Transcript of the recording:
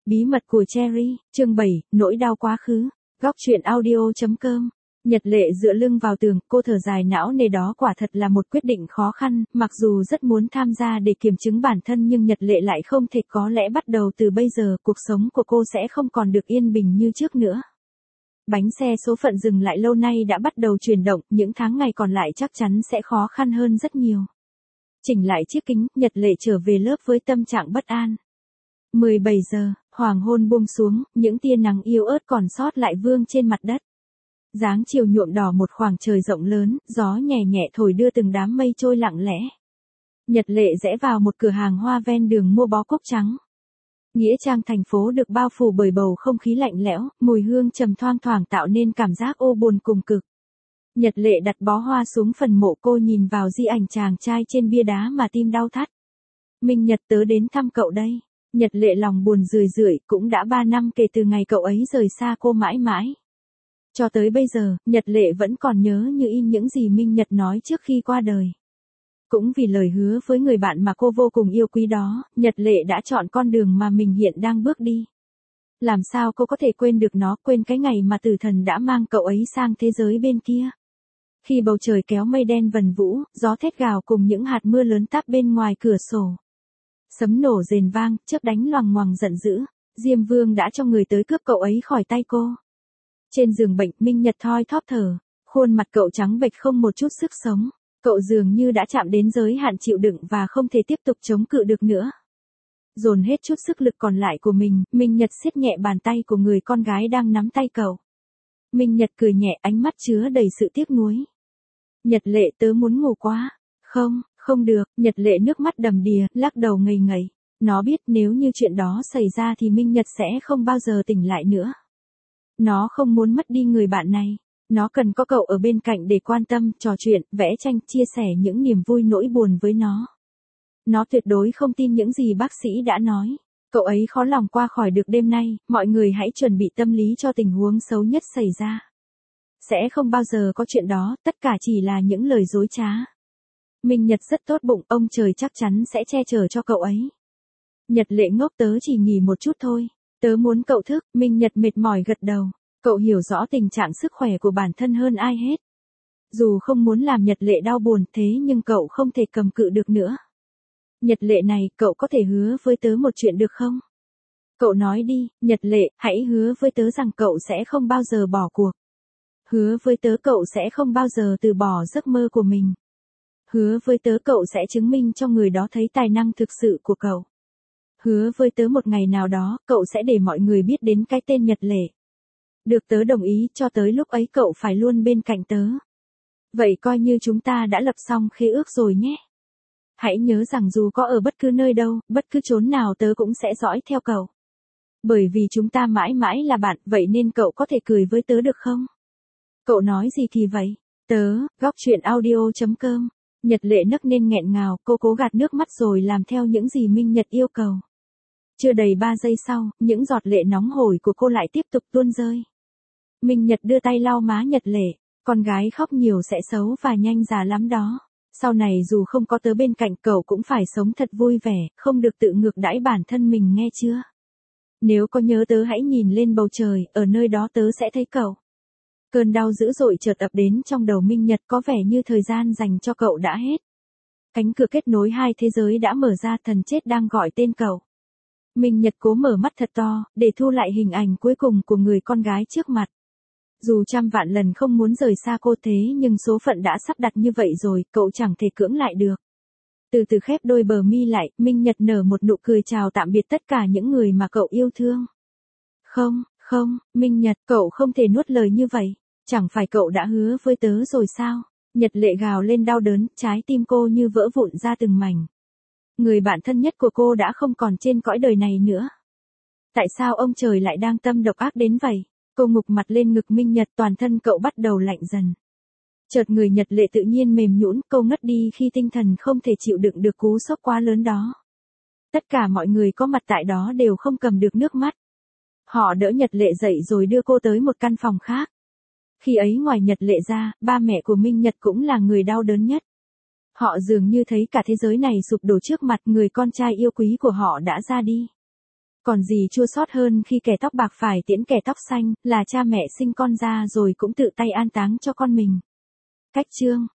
Bí mật của Cherry, chương 7, nỗi đau quá khứ. Góc truyện audio.com. Nhật Lệ dựa lưng vào tường, cô thở dài não nề, đó quả thật là một quyết định khó khăn, mặc dù rất muốn tham gia để kiểm chứng bản thân nhưng Nhật Lệ lại không thể, có lẽ bắt đầu từ bây giờ cuộc sống của cô sẽ không còn được yên bình như trước nữa. Bánh xe số phận dừng lại lâu nay đã bắt đầu chuyển động, những tháng ngày còn lại chắc chắn sẽ khó khăn hơn rất nhiều. Chỉnh lại chiếc kính, Nhật Lệ trở về lớp với tâm trạng bất an. 17 giờ, hoàng hôn buông xuống, những tia nắng yếu ớt còn sót lại vương trên mặt đất. Dáng chiều nhuộm đỏ một khoảng trời rộng lớn, gió nhẹ nhẹ thổi đưa từng đám mây trôi lặng lẽ. Nhật Lệ rẽ vào một cửa hàng hoa ven đường mua bó cúc trắng. Nghĩa trang thành phố được bao phủ bởi bầu không khí lạnh lẽo, mùi hương trầm thoang thoảng tạo nên cảm giác ô buồn cùng cực. Nhật Lệ đặt bó hoa xuống phần mộ, cô nhìn vào di ảnh chàng trai trên bia đá mà tim đau thắt. Minh Nhật, tớ đến thăm cậu đây. Nhật Lệ lòng buồn rười rượi, cũng đã 3 năm kể từ ngày cậu ấy rời xa cô mãi mãi. Cho tới bây giờ, Nhật Lệ vẫn còn nhớ như in những gì Minh Nhật nói trước khi qua đời. Cũng vì lời hứa với người bạn mà cô vô cùng yêu quý đó, Nhật Lệ đã chọn con đường mà mình hiện đang bước đi. Làm sao cô có thể quên được nó, quên cái ngày mà tử thần đã mang cậu ấy sang thế giới bên kia. Khi bầu trời kéo mây đen vần vũ, gió thét gào cùng những hạt mưa lớn táp bên ngoài cửa sổ. Sấm nổ rền vang, chớp đánh loằng ngoằng giận dữ. Diêm Vương đã cho người tới cướp cậu ấy khỏi tay cô. Trên giường bệnh, Minh Nhật thoi thóp thở. Khuôn mặt cậu trắng bệch không một chút sức sống. Cậu dường như đã chạm đến giới hạn chịu đựng và không thể tiếp tục chống cự được nữa. Dồn hết chút sức lực còn lại của mình, Minh Nhật siết nhẹ bàn tay của người con gái đang nắm tay cậu. Minh Nhật cười nhẹ, ánh mắt chứa đầy sự tiếc nuối. Nhật Lệ, tớ muốn ngủ quá. Không được, Nhật Lệ nước mắt đầm đìa, lắc đầu ngây ngấy. Nó biết nếu như chuyện đó xảy ra thì Minh Nhật sẽ không bao giờ tỉnh lại nữa. Nó không muốn mất đi người bạn này. Nó cần có cậu ở bên cạnh để quan tâm, trò chuyện, vẽ tranh, chia sẻ những niềm vui nỗi buồn với nó. Nó tuyệt đối không tin những gì bác sĩ đã nói. Cậu ấy khó lòng qua khỏi được đêm nay, mọi người hãy chuẩn bị tâm lý cho tình huống xấu nhất xảy ra. Sẽ không bao giờ có chuyện đó, tất cả chỉ là những lời dối trá. Minh Nhật rất tốt bụng, ông trời chắc chắn sẽ che chở cho cậu ấy. Nhật Lệ ngốc, tớ chỉ nghỉ một chút thôi. Tớ muốn cậu thức, Minh Nhật mệt mỏi gật đầu. Cậu hiểu rõ tình trạng sức khỏe của bản thân hơn ai hết. Dù không muốn làm Nhật Lệ đau buồn thế nhưng cậu không thể cầm cự được nữa. Nhật Lệ này, cậu có thể hứa với tớ một chuyện được không? Cậu nói đi, Nhật Lệ, hãy hứa với tớ rằng cậu sẽ không bao giờ bỏ cuộc. Hứa với tớ cậu sẽ không bao giờ từ bỏ giấc mơ của mình. Hứa với tớ cậu sẽ chứng minh cho người đó thấy tài năng thực sự của cậu. Hứa với tớ một ngày nào đó, cậu sẽ để mọi người biết đến cái tên Nhật Lệ. Được, tớ đồng ý, cho tới lúc ấy cậu phải luôn bên cạnh tớ. Vậy coi như chúng ta đã lập xong khế ước rồi nhé. Hãy nhớ rằng dù có ở bất cứ nơi đâu, bất cứ chốn nào tớ cũng sẽ dõi theo cậu. Bởi vì chúng ta mãi mãi là bạn, vậy nên cậu có thể cười với tớ được không? Cậu nói gì thì vậy? Tớ, góc truyện audio.com. Nhật Lệ nấc nên nghẹn ngào, cô cố gạt nước mắt rồi làm theo những gì Minh Nhật yêu cầu. Chưa đầy 3 giây sau, những giọt lệ nóng hổi của cô lại tiếp tục tuôn rơi. Minh Nhật đưa tay lau má Nhật Lệ, con gái khóc nhiều sẽ xấu và nhanh già lắm đó. Sau này dù không có tớ bên cạnh cậu cũng phải sống thật vui vẻ, không được tự ngược đãi bản thân mình nghe chưa? Nếu có nhớ tớ hãy nhìn lên bầu trời, ở nơi đó tớ sẽ thấy cậu. Cơn đau dữ dội chợt ập đến trong đầu Minh Nhật, có vẻ như thời gian dành cho cậu đã hết. Cánh cửa kết nối hai thế giới đã mở ra, thần chết đang gọi tên cậu. Minh Nhật cố mở mắt thật to, để thu lại hình ảnh cuối cùng của người con gái trước mặt. Dù trăm vạn lần không muốn rời xa cô thế nhưng số phận đã sắp đặt như vậy rồi, cậu chẳng thể cưỡng lại được. Từ từ khép đôi bờ mi lại, Minh Nhật nở một nụ cười chào tạm biệt tất cả những người mà cậu yêu thương. Không, Minh Nhật, cậu không thể nuốt lời như vậy. Chẳng phải cậu đã hứa với tớ rồi sao? Nhật Lệ gào lên đau đớn, trái tim cô như vỡ vụn ra từng mảnh. Người bạn thân nhất của cô đã không còn trên cõi đời này nữa. Tại sao ông trời lại đang tâm độc ác đến vậy? Cô ngục mặt lên ngực Minh Nhật, toàn thân cậu bắt đầu lạnh dần. Chợt người Nhật Lệ tự nhiên mềm nhũn, cô ngất đi khi tinh thần không thể chịu đựng được cú sốc quá lớn đó. Tất cả mọi người có mặt tại đó đều không cầm được nước mắt. Họ đỡ Nhật Lệ dậy rồi đưa cô tới một căn phòng khác. Khi ấy ngoài Nhật Lệ ra, ba mẹ của Minh Nhật cũng là người đau đớn nhất. Họ dường như thấy cả thế giới này sụp đổ trước mặt, người con trai yêu quý của họ đã ra đi. Còn gì chua xót hơn khi kẻ tóc bạc phải tiễn kẻ tóc xanh, là cha mẹ sinh con ra rồi cũng tự tay an táng cho con mình. Cách chương